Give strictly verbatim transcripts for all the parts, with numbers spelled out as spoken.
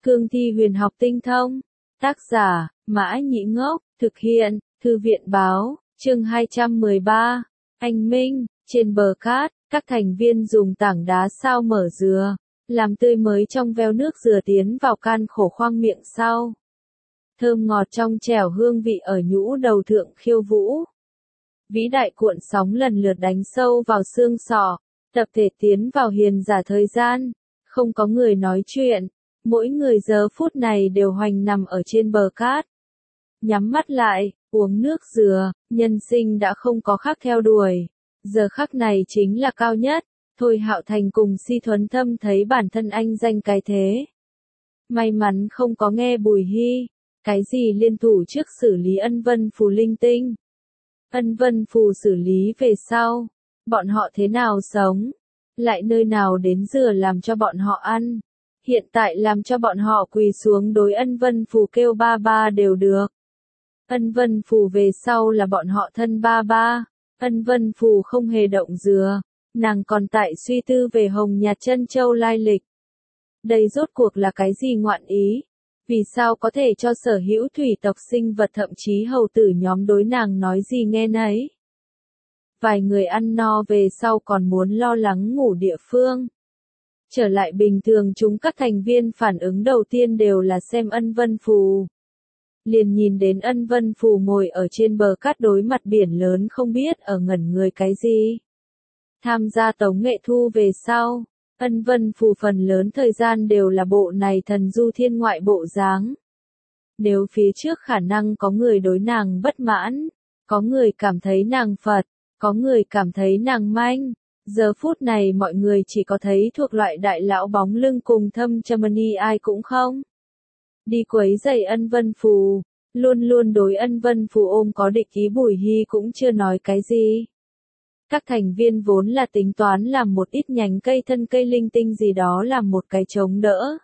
Cương thi huyền học tinh thông. Tác giả, Mã Nhĩ Ngốc, thực hiện, Thư viện báo, chương hai trăm mười ba. Anh Minh, trên bờ cát, các thành viên dùng tảng đá sao mở dừa, làm tươi mới trong veo nước dừa tiến vào can khổ khoang miệng sau. Thơm ngọt trong trẻo hương vị ở nhũ đầu thượng khiêu vũ. Vĩ đại cuộn sóng lần lượt đánh sâu vào xương sọ, tập thể tiến vào hiền giả thời gian, không có người nói chuyện, mỗi người giờ phút này đều hoành nằm ở trên bờ cát. Nhắm mắt lại, uống nước dừa, nhân sinh đã không có khác theo đuổi. Giờ khắc này chính là cao nhất, Thôi Hạo Thành cùng Si Thuấn Thâm thấy bản thân anh danh cái thế. May mắn không có nghe Bùi Hy, cái gì liên thủ trước xử lý ân vân phù linh tinh. Ân vân phù xử lý về sau, bọn họ thế nào sống, lại nơi nào đến dừa làm cho bọn họ ăn. Hiện tại làm cho bọn họ quỳ xuống đối ân vân phù kêu ba ba đều được. Ân vân phù về sau là bọn họ thân ba ba. Ân vân phù không hề động dừa, nàng còn tại suy tư về Hồng Nhạt Chân Châu lai lịch. Đây rốt cuộc là cái gì ngoạn ý? Vì sao có thể cho sở hữu thủy tộc sinh vật thậm chí hầu tử nhóm đối nàng nói gì nghe nấy? Vài người ăn no về sau còn muốn lo lắng ngủ địa phương. Trở lại bình thường chúng các thành viên phản ứng đầu tiên đều là xem ân vân phù. Liền nhìn đến ân vân phù ngồi ở trên bờ cát đối mặt biển lớn không biết ở ngẩn người cái gì. Tham gia tống nghệ thu về sau, ân vân phù phần lớn thời gian đều là bộ này thần du thiên ngoại bộ dáng. Nếu phía trước khả năng có người đối nàng bất mãn, có người cảm thấy nàng Phật, có người cảm thấy nàng manh, giờ phút này mọi người chỉ có thấy thuộc loại đại lão bóng lưng cùng thâm Germany ai cũng không. Đi quấy giày ân vân phù, luôn luôn đối ân vân phù ôm có địch ý Bùi Hy cũng chưa nói cái gì. Các thành viên vốn là tính toán làm một ít nhánh cây thân cây linh tinh gì đó làm một cái chống đỡ.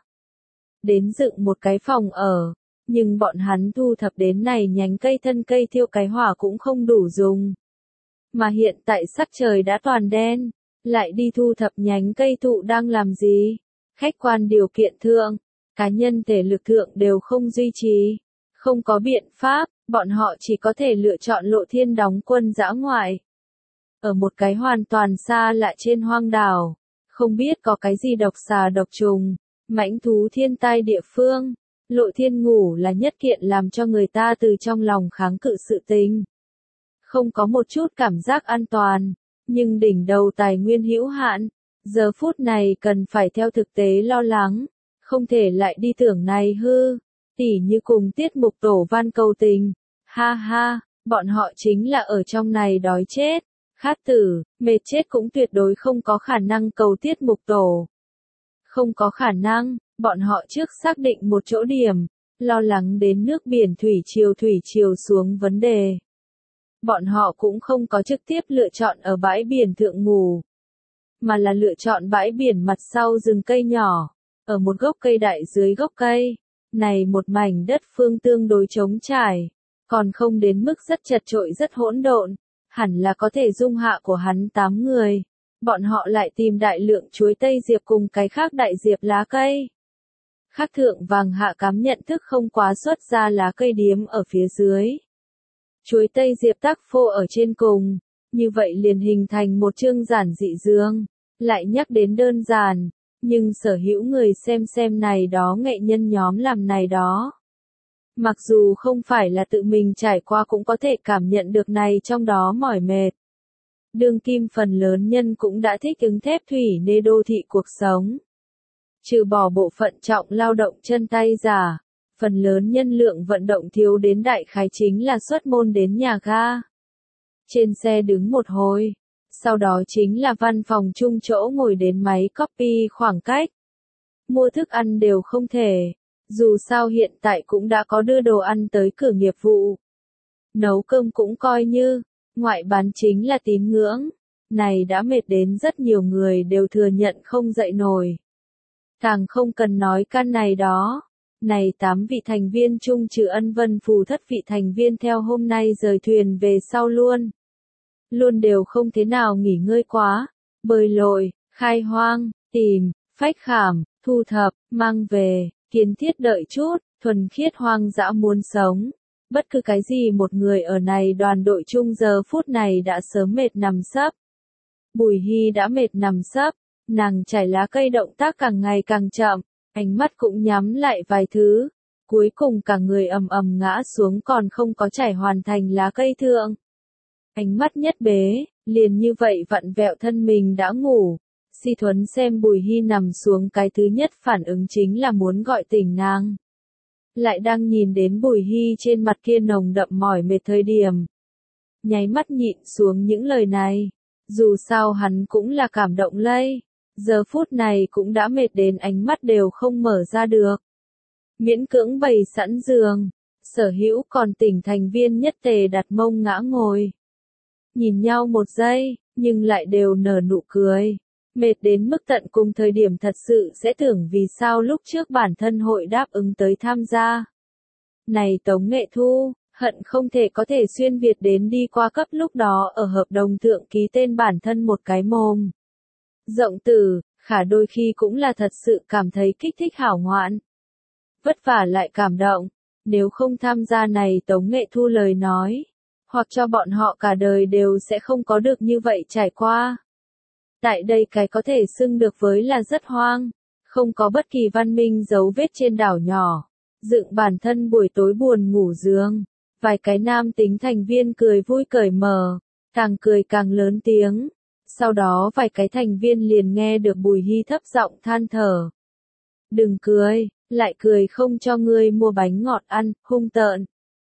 Đến dựng một cái phòng ở, nhưng bọn hắn thu thập đến này nhánh cây thân cây thiêu cái hỏa cũng không đủ dùng. Mà hiện tại sắc trời đã toàn đen, lại đi thu thập nhánh cây thụ đang làm gì? Khách quan điều kiện thượng, cá nhân thể lực thượng đều không duy trì. Không có biện pháp, bọn họ chỉ có thể lựa chọn Lộ Thiên đóng quân dã ngoại. Ở một cái hoàn toàn xa lạ trên hoang đảo, không biết có cái gì độc xà độc trùng, mãnh thú thiên tai địa phương. Lộ Thiên ngủ là nhất kiện làm cho người ta từ trong lòng kháng cự sự tình. Không có một chút cảm giác an toàn, nhưng đỉnh đầu tài nguyên hữu hạn, giờ phút này cần phải theo thực tế lo lắng, không thể lại đi tưởng này hư, tỉ như cùng tiết mục tổ van cầu tình, ha ha, bọn họ chính là ở trong này đói chết, khát tử, mệt chết cũng tuyệt đối không có khả năng cầu tiết mục tổ. Không có khả năng, bọn họ trước xác định một chỗ điểm, lo lắng đến nước biển thủy triều thủy triều xuống vấn đề. Bọn họ cũng không có trực tiếp lựa chọn ở bãi biển thượng ngủ, mà là lựa chọn bãi biển mặt sau rừng cây nhỏ, ở một gốc cây đại dưới gốc cây. Này một mảnh đất phương tương đối trống trải, còn không đến mức rất chật trội rất hỗn độn, hẳn là có thể dung hạ của hắn tám người. Bọn họ lại tìm đại lượng chuối tây diệp cùng cái khác đại diệp lá cây. Khác thượng vàng hạ cám nhận thức không quá xuất ra lá cây điếm ở phía dưới. Chuối tây diệp tác phô ở trên cùng, như vậy liền hình thành một chương giản dị dương, lại nhắc đến đơn giản, nhưng sở hữu người xem xem này đó nghệ nhân nhóm làm này đó. Mặc dù không phải là tự mình trải qua cũng có thể cảm nhận được này trong đó mỏi mệt. Đương kim phần lớn nhân cũng đã thích ứng thép thủy nê đô thị cuộc sống. Trừ bỏ bộ phận trọng lao động chân tay giả, phần lớn nhân lượng vận động thiếu đến đại khái chính là xuất môn đến nhà ga. Trên xe đứng một hồi, sau đó chính là văn phòng chung chỗ ngồi đến máy copy khoảng cách. Mua thức ăn đều không thể, dù sao hiện tại cũng đã có đưa đồ ăn tới cửa nghiệp vụ. Nấu cơm cũng coi như, ngoại bán chính là tín ngưỡng, này đã mệt đến rất nhiều người đều thừa nhận không dậy nổi. Càng không cần nói căn này đó. Này tám vị thành viên chung trừ ân vân phù thất vị thành viên theo hôm nay rời thuyền về sau luôn. Luôn đều không thế nào nghỉ ngơi quá, bơi lội, khai hoang, tìm, phách khảm, thu thập, mang về, Kiến thiết đợi chút, thuần khiết hoang dã muốn sống. Bất cứ cái gì một người ở này đoàn đội chung giờ phút này đã sớm mệt nằm sấp. Bùi Hy đã mệt nằm sấp, nàng chải lá cây động tác càng ngày càng chậm, ánh mắt cũng nhắm lại vài thứ. Cuối cùng cả người ầm ầm ngã xuống còn không có trải hoàn thành lá cây thượng. Ánh mắt nhất bế, liền như vậy vặn vẹo thân mình đã ngủ. Si Thuấn xem Bùi Hy nằm xuống cái thứ nhất phản ứng chính là muốn gọi tỉnh nàng. Lại đang nhìn đến Bùi Hy trên mặt kia nồng đậm mỏi mệt thời điểm. Nháy mắt nhịn xuống những lời này. Dù sao hắn cũng là cảm động lây. Giờ phút này cũng đã mệt đến ánh mắt đều không mở ra được. Miễn cưỡng bày sẵn giường. Sở hữu còn tỉnh thành viên nhất tề đặt mông ngã ngồi. Nhìn nhau một giây, nhưng lại đều nở nụ cười. Mệt đến mức tận cùng thời điểm thật sự sẽ tưởng vì sao lúc trước bản thân hội đáp ứng tới tham gia. Này Tống Nghệ Thu, hận không thể có thể xuyên Việt đến đi qua cấp lúc đó ở hợp đồng thượng ký tên bản thân một cái mồm. Rộng tử, khả đôi khi cũng là thật sự cảm thấy kích thích hảo ngoạn. Vất vả lại cảm động, nếu không tham gia này Tống Nghệ Thu lời nói, hoặc cho bọn họ cả đời đều sẽ không có được như vậy trải qua. Tại đây cái có thể xưng được với là rất hoang, không có bất kỳ văn minh dấu vết trên đảo nhỏ, dựng bản thân buổi tối buồn ngủ giường, vài cái nam tính thành viên cười vui cởi mở, càng cười càng lớn tiếng, sau đó vài cái thành viên liền nghe được Bùi Hy thấp giọng than thở. Đừng cười, lại cười không cho ngươi mua bánh ngọt ăn, hung tợn.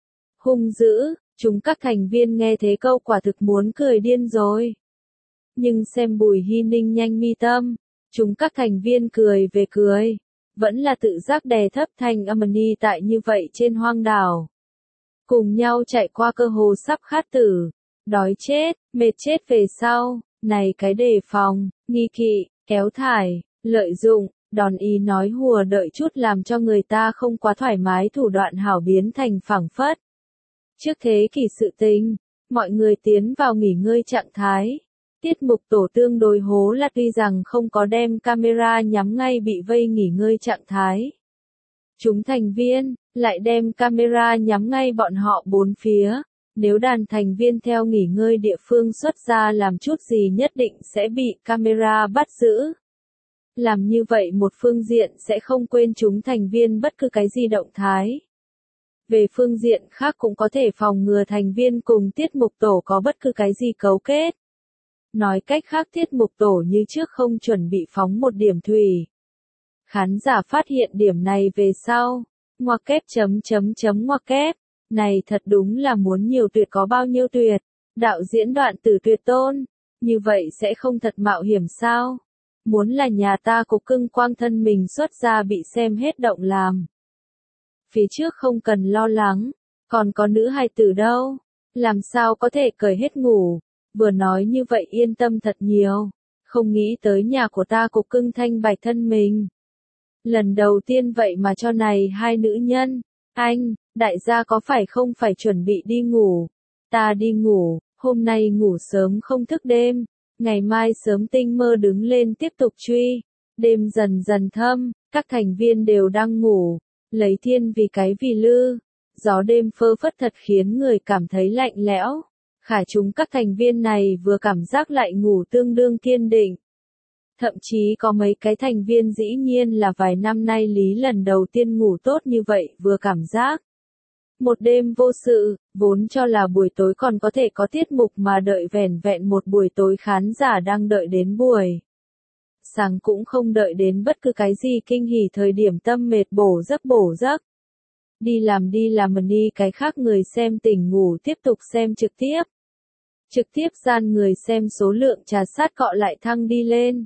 Hung dữ, chúng các thành viên nghe thế câu quả thực muốn cười điên rồi. Nhưng xem Bùi Hy ninh nhanh mi tâm, chúng các thành viên cười về cười, vẫn là tự giác đè thấp thanh âm ni tại như vậy trên hoang đảo. Cùng nhau chạy qua cơ hồ sắp khát tử, đói chết, mệt chết về sau, này cái đề phòng, nghi kỵ, kéo thải, lợi dụng, đòn ý nói hùa đợi chút làm cho người ta không quá thoải mái thủ đoạn hảo biến thành phảng phất. Trước thế kỷ sự tình, mọi người tiến vào nghỉ ngơi trạng thái. Tiết mục tổ tương đối hố là tuy rằng không có đem camera nhắm ngay bị vây nghỉ ngơi trạng thái. Chúng thành viên, lại đem camera nhắm ngay bọn họ bốn phía. Nếu đàn thành viên theo nghỉ ngơi địa phương xuất ra làm chút gì nhất định sẽ bị camera bắt giữ. Làm như vậy một phương diện sẽ không quên chúng thành viên bất cứ cái gì động thái. Về phương diện khác cũng có thể phòng ngừa thành viên cùng tiết mục tổ có bất cứ cái gì cấu kết. Nói cách khác tiết mục tổ như trước không chuẩn bị phóng một điểm thủy. Khán giả phát hiện điểm này về sau. Ngoặc kép chấm chấm chấm ngoặc kép. Này thật đúng là muốn nhiều tuyệt có bao nhiêu tuyệt. Đạo diễn Đoạn Tử tuyệt tôn. Như vậy sẽ không thật mạo hiểm sao? Muốn là nhà ta cục cưng quang thân mình xuất ra bị xem hết động làm. Phía trước không cần lo lắng. Còn có nữ hài tử đâu. Làm sao có thể cởi hết ngủ. Vừa nói như vậy yên tâm thật nhiều. Không nghĩ tới nhà của ta cục cưng thanh bạch thân mình. Lần đầu tiên vậy mà cho này hai nữ nhân. Anh, đại gia có phải không phải chuẩn bị đi ngủ? Ta đi ngủ, hôm nay ngủ sớm không thức đêm. Ngày mai sớm tinh mơ đứng lên tiếp tục truy. Đêm dần dần thâm, các thành viên đều đang ngủ. Lấy thiên vì cái vì lư. Gió đêm phơ phất thật khiến người cảm thấy lạnh lẽo. Khả chúng các thành viên này vừa cảm giác lại ngủ tương đương kiên định. Thậm chí có mấy cái thành viên dĩ nhiên là vài năm nay lý lần đầu tiên ngủ tốt như vậy vừa cảm giác. Một đêm vô sự, vốn cho là buổi tối còn có thể có tiết mục mà đợi vẻn vẹn một buổi tối khán giả đang đợi đến buổi. Sáng cũng không đợi đến bất cứ cái gì kinh hỉ thời điểm tâm mệt bổ giấc bổ giấc. Đi làm đi làm mà đi cái khác người xem tỉnh ngủ tiếp tục xem trực tiếp. Trực tiếp gian người xem số lượng trà sát cọ lại thăng đi lên.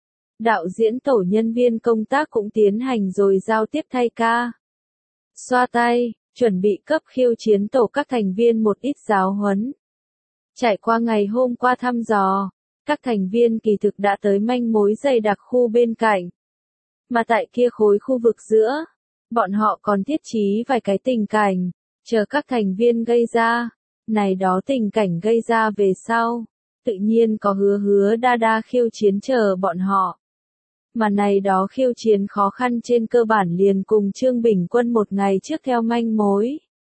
Đạo diễn tổ nhân viên công tác cũng tiến hành rồi giao tiếp thay ca. Xoa tay, chuẩn bị cấp khiêu chiến tổ các thành viên một ít giáo huấn. Trải qua ngày hôm qua thăm dò, các thành viên kỳ thực đã tới manh mối dày đặc khu bên cạnh. Mà tại kia khối khu vực giữa, bọn họ còn thiết trí vài cái tình cảnh, chờ các thành viên gây ra. Này đó tình cảnh gây ra về sau, tự nhiên có hứa hứa đa đa khiêu chiến chờ bọn họ. mà này đó khiêu chiến khó khăn trên cơ bản liền cùng Trương Bình Quân một ngày trước theo manh mối.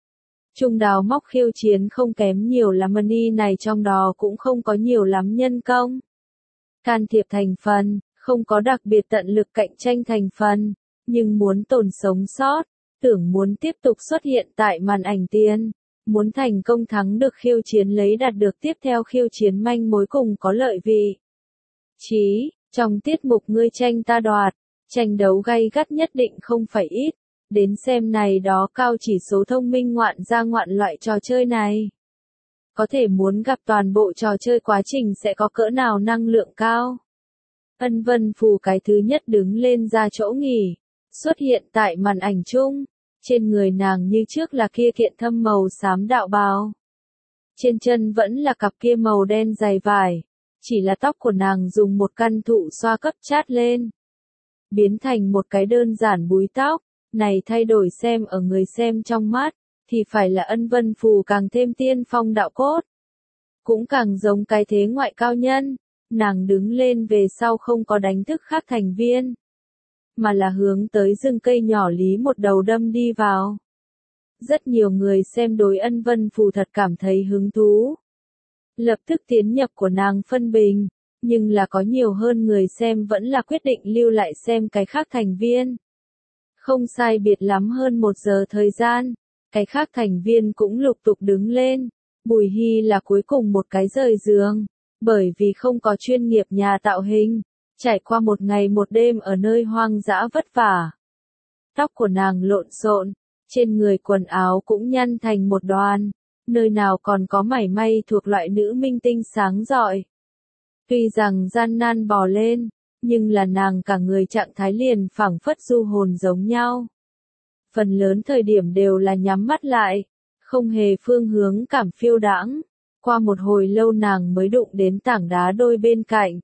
Trung đào móc khiêu chiến không kém nhiều lắm, money này trong đó cũng không có nhiều lắm nhân công. Can thiệp thành phần, không có đặc biệt tận lực cạnh tranh thành phần, nhưng muốn tồn sống sót, tưởng muốn tiếp tục xuất hiện tại màn ảnh tiền, muốn thành công thắng được khiêu chiến lấy đạt được tiếp theo khiêu chiến manh mối cùng có lợi vị. Chí, trong tiết mục ngươi tranh ta đoạt, tranh đấu gay gắt nhất định không phải ít, đến xem này đó cao chỉ số thông minh ngoạn ra ngoạn loại trò chơi này. Có thể muốn gặp toàn bộ trò chơi quá trình sẽ có cỡ nào năng lượng cao. Ân Vân Phù cái thứ nhất đứng lên ra chỗ nghỉ, xuất hiện tại màn ảnh chung, trên người nàng như trước là kia kiện thâm màu xám đạo bào. Trên chân vẫn là cặp kia màu đen dày vải, chỉ là tóc của nàng dùng một căn thụ xoa cấp chát lên, biến thành một cái đơn giản búi tóc, này thay đổi xem ở người xem trong mắt, thì phải là Ân Vân Phù càng thêm tiên phong đạo cốt. Cũng càng giống cái thế ngoại cao nhân, nàng đứng lên về sau không có đánh thức khác thành viên, mà là hướng tới rừng cây nhỏ lý một đầu đâm đi vào. Rất nhiều người xem đối Ân Vân Phù thật cảm thấy hứng thú. Lập tức tiến nhập của nàng phân bình, nhưng là có nhiều hơn người xem vẫn là quyết định lưu lại xem cái khác thành viên. Không sai biệt lắm hơn một giờ thời gian, cái khác thành viên cũng lục tục đứng lên, Bùi Hy là cuối cùng một cái rời giường, bởi vì không có chuyên nghiệp nhà tạo hình, trải qua một ngày một đêm ở nơi hoang dã vất vả. Tóc của nàng lộn xộn, trên người quần áo cũng nhăn thành một đoàn, nơi nào còn có mảy may thuộc loại nữ minh tinh sáng rọi. Tuy rằng gian nan bò lên, nhưng là nàng cả người trạng thái liền phảng phất du hồn giống nhau. Phần lớn thời điểm đều là nhắm mắt lại, không hề phương hướng cảm phiêu đãng. Qua một hồi lâu nàng mới đụng đến tảng đá đôi bên cạnh.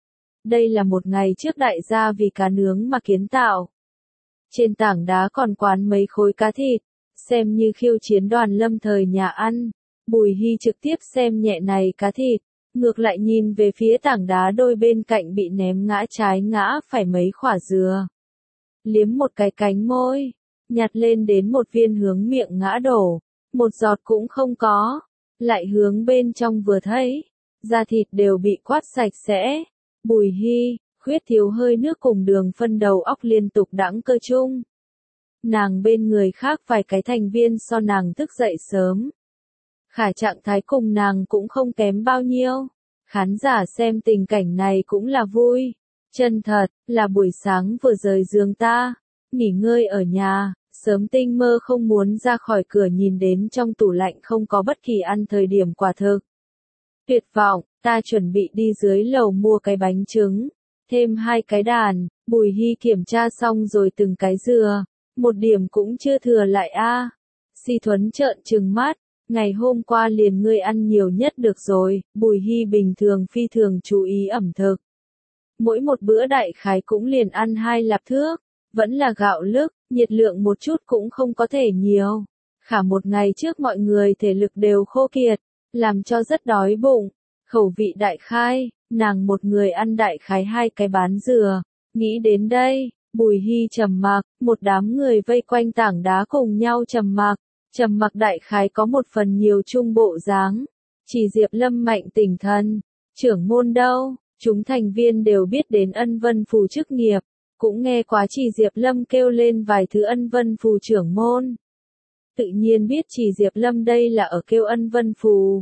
Đây là một ngày trước đại gia vì cá nướng mà kiến tạo. Trên tảng đá còn quán mấy khối cá thịt, xem như khiêu chiến đoàn lâm thời nhà ăn. Bùi Hy trực tiếp xem nhẹ này cá thịt, ngược lại nhìn về phía tảng đá đôi bên cạnh bị ném ngã trái ngã phải mấy khỏa dừa. Liếm một cái cánh môi, nhặt lên đến một viên hướng miệng ngã đổ, một giọt cũng không có, lại hướng bên trong vừa thấy, da thịt đều bị quát sạch sẽ. Bùi Hy, khuyết thiếu hơi nước cùng đường phân đầu óc liên tục đãng cơ chung. Nàng bên người khác vài cái thành viên so nàng thức dậy sớm. Khả trạng thái cùng nàng cũng không kém bao nhiêu. Khán giả xem tình cảnh này cũng là vui. Chân thật, là buổi sáng vừa rời giường ta, nghỉ ngơi ở nhà, sớm tinh mơ không muốn ra khỏi cửa nhìn đến trong tủ lạnh không có bất kỳ ăn thời điểm quả thực. Tuyệt vọng, ta chuẩn bị đi dưới lầu mua cái bánh trứng, thêm hai cái đàn. Bùi Hy kiểm tra xong rồi từng cái dừa, một điểm cũng chưa thừa lại a. À. Si Thuấn trợn trừng mắt, ngày hôm qua liền ngươi ăn nhiều nhất được rồi. Bùi Hy bình thường phi thường chú ý ẩm thực. Mỗi một bữa đại khái cũng liền ăn hai lạp thước, vẫn là gạo lứt, nhiệt lượng một chút cũng không có thể nhiều. Khả một ngày trước mọi người thể lực đều khô kiệt, làm cho rất đói bụng. Khẩu vị đại khai, nàng một người ăn đại khái hai cái bán dừa. Nghĩ đến đây, Bùi Hy trầm mặc, một đám người vây quanh tảng đá cùng nhau trầm mặc. Trầm mặc đại khái có một phần nhiều trung bộ dáng. Chỉ Diệp Lâm mạnh tỉnh thần. Trưởng môn đâu? Chúng thành viên đều biết đến Ân Vân Phù chức nghiệp. Cũng nghe quá Chỉ Diệp Lâm kêu lên vài thứ Ân Vân Phù trưởng môn. Tự nhiên biết Chỉ Diệp Lâm đây là ở kêu Ân Vân Phù.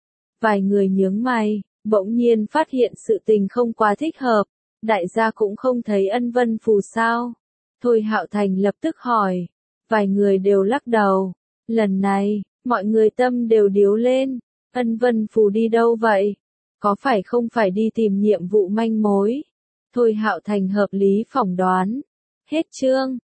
Vài người nhướng mày, bỗng nhiên phát hiện sự tình không quá thích hợp. Đại gia cũng không thấy Ân Vân Phù sao? Thôi Hạo Thành lập tức hỏi. Vài người đều lắc đầu. Lần này, mọi người tâm đều điếu lên. Ân Vân Phù đi đâu vậy? Có phải không phải đi tìm nhiệm vụ manh mối? Thôi Hạo Thành hợp lý phỏng đoán. Hết chương.